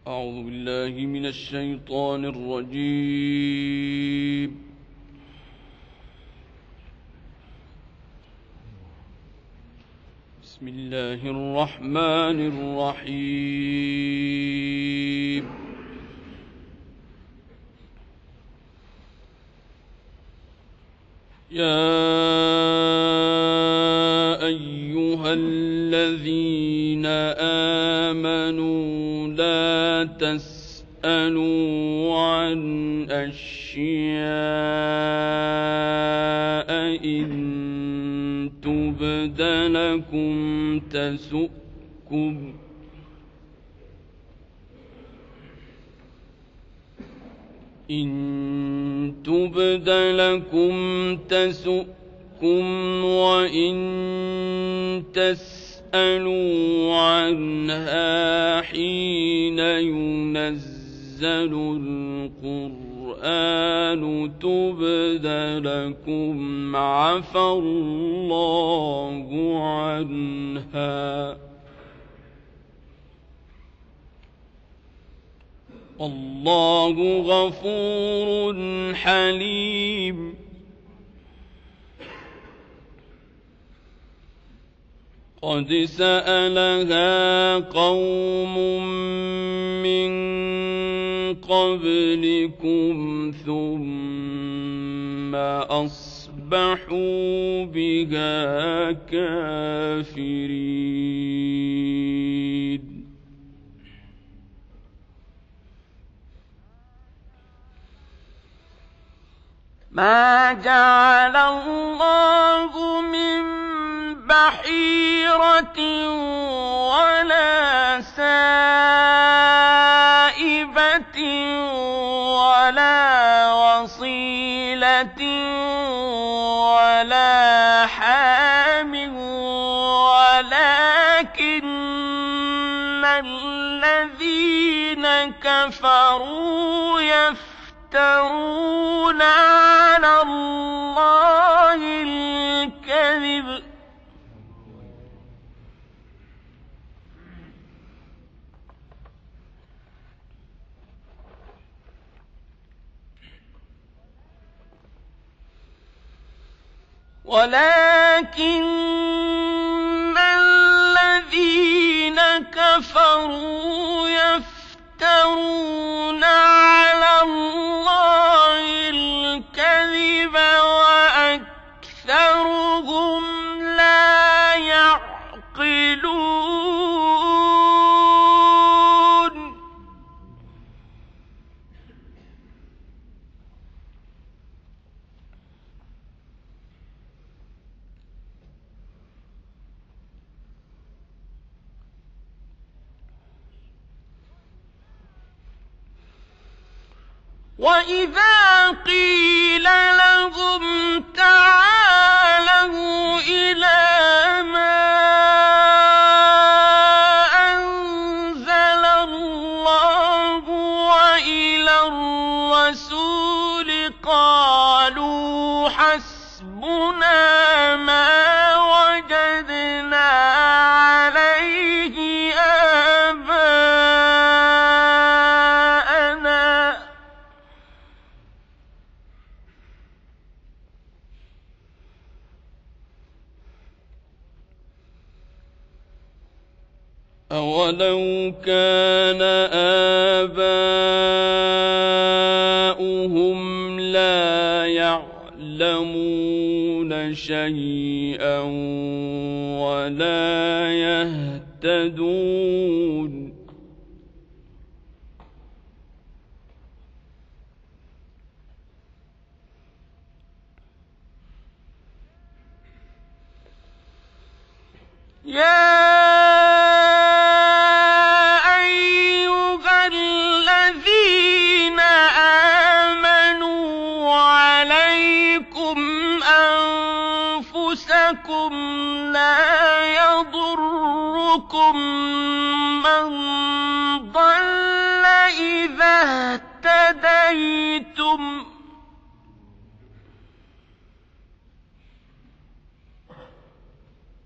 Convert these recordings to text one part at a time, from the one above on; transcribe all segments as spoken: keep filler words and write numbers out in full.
أعوذ بالله من الشيطان الرجيم. بسم الله الرحمن الرحيم. يا أيها الذين آمنوا لا تسألوا عن أشياء إن تبد لكم تسؤكم إن تبد لكم تسؤكم وإن تسألوا عنها حين ينزل القرآن تبد لكم عفى الله عنها والله غفور حليم. قد سألها قوم من قبلكم ثم أصبحوا بها كافرين. ما جعل الله من بحيرة ولا سائبة ولا وصيلة ولا حام ولكن الذين كفروا يفترون على الله الكذب ولكن الذين كفروا يفترون على الله الكذب وأكثرهم لا يعقلون. وإذا قيل لهم تعالوا إلى ما أنزل الله وإلى الرسول قالوا حسبنا ما وجدنا عليه آباءنا أولو كان آباؤهم لا يعلمون شيئا ولا يهتدون. يا لا يضركم من ضل إذا اهتديتم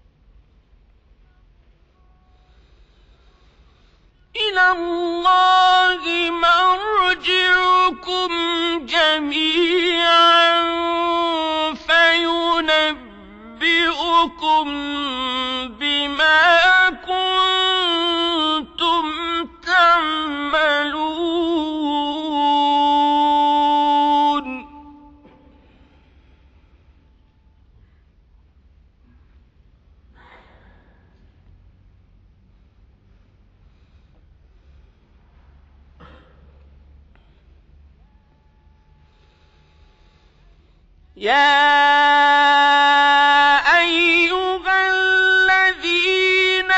إلى الله بما كنتم تعملون يا أيها الذين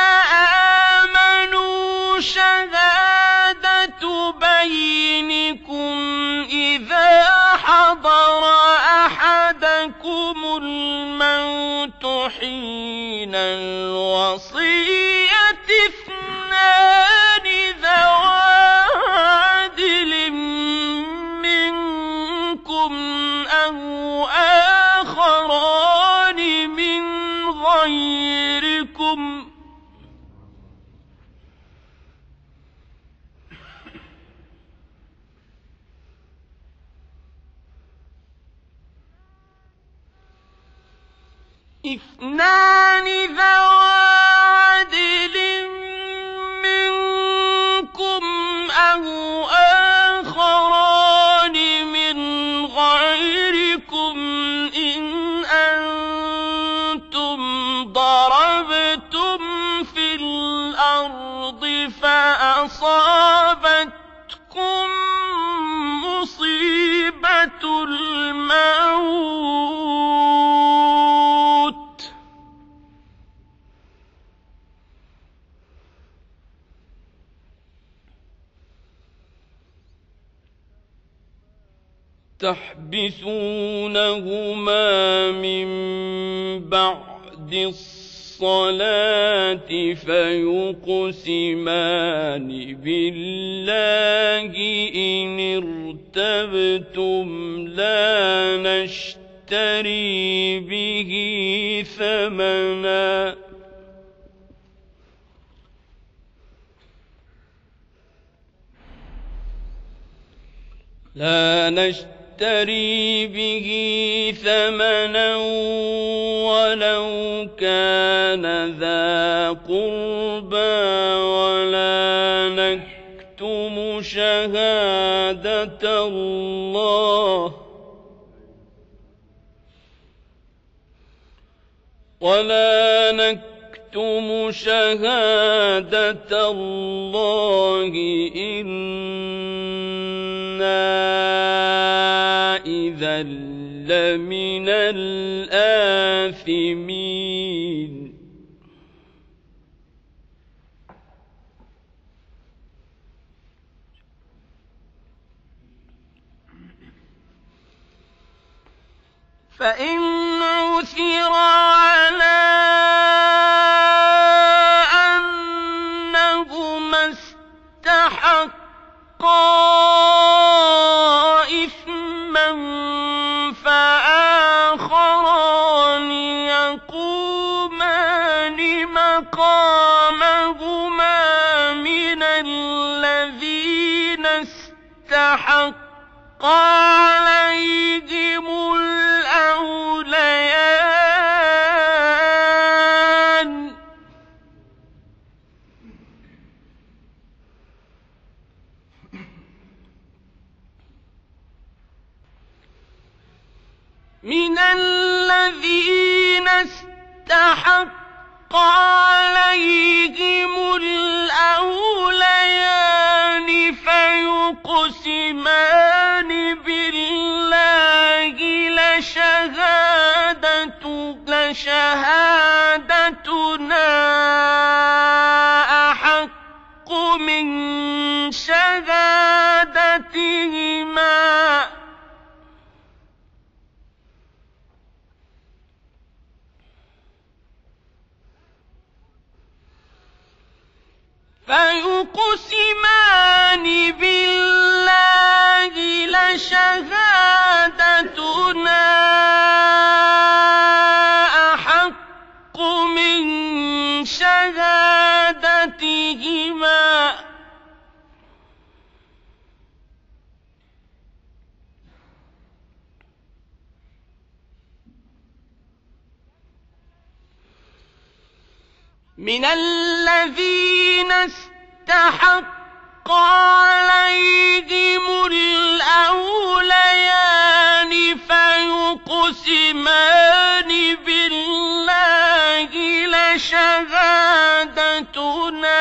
آمنوا شهادة بينكم إذا حضر أحدكم الموت حين الوصية اثنان ذوى عدل منكم أو آخران من غيركم اثنان ذوى عدل منكم أو آخران من غيركم إن أنتم ضربتم في الأرض فأصابتكم مصيبة الموت تحبسونهما من بعد الصلاة فيقسمان بالله إن ارتبتم لا نشتري به ثمنا لا نشتري به ثمنا ولو كان ذا قربى ولا نكتم شهادة الله ولا نكتم شهادة الله إنا إذا لمن الآثمين فإن عثر على أنهما استحقا إثما فآخران يقومان مقامهما من الذين استحق عليهم الأوليان من الذين استحق عليهم الأوليان فيقسمان بالله لشهادة لشهادتنا أحق من شهادتهما فيقسمان بالله لشهادتنا أحق من شهادتهما من الذين استحق عليهم الأوليان فيقسمان بالله لشهادتنا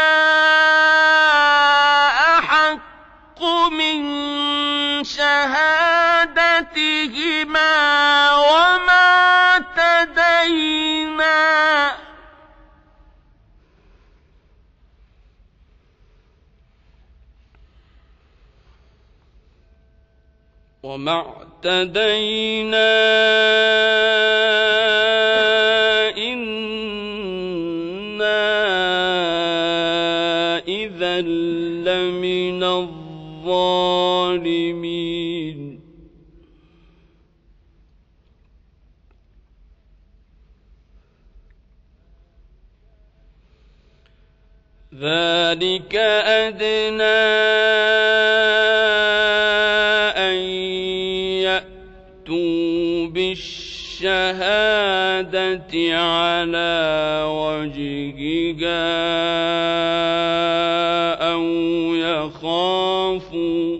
أحق من شهادتهما وما اعتدينا وما اعتدينا إنا إذا لمن الظالمين ذلك أدنى أن يأتوا بالشهادة على وجهها أو يخافوا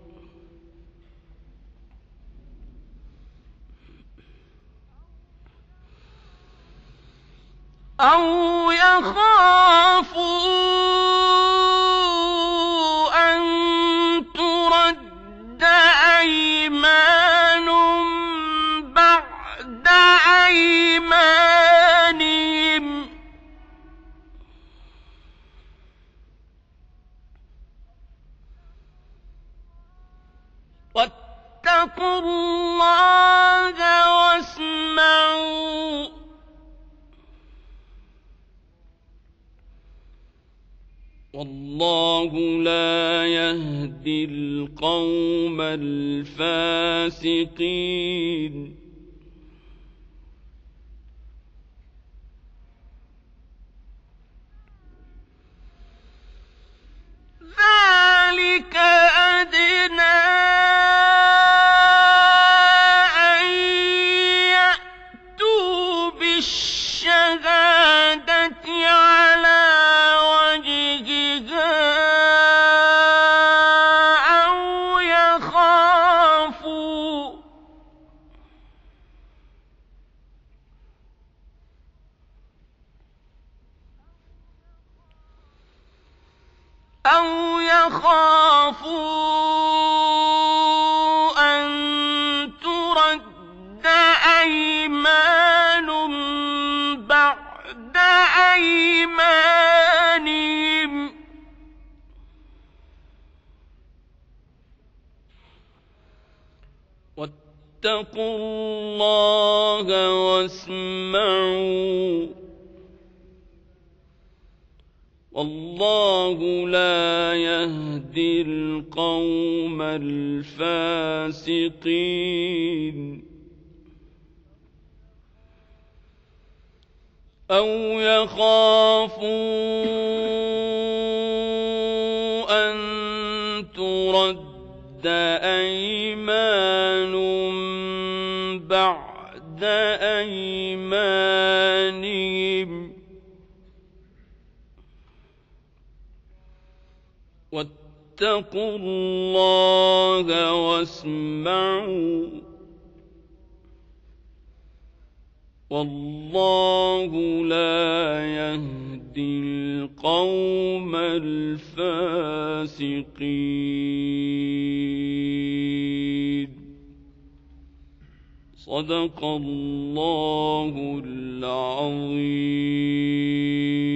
أو يخافوا أن ترد أيمان بعد أيمانهم واتقوا الله واسمعوا والله لا يهدي القوم الفاسقين ذلك أدنى أن يأتوا بالشهادة على وجهها أو يخافوا أو يخافوا أن ترد أيمان بعد أيمانهم واتقوا الله واسمعوا والله لا يهدي القوم الفاسقين أو يخافوا أن ترد أيمان بعد أيمانهم واتقوا الله واسمعوا والله لا يهدي القوم الفاسقين صدق الله العظيم. صدق الله العظيم.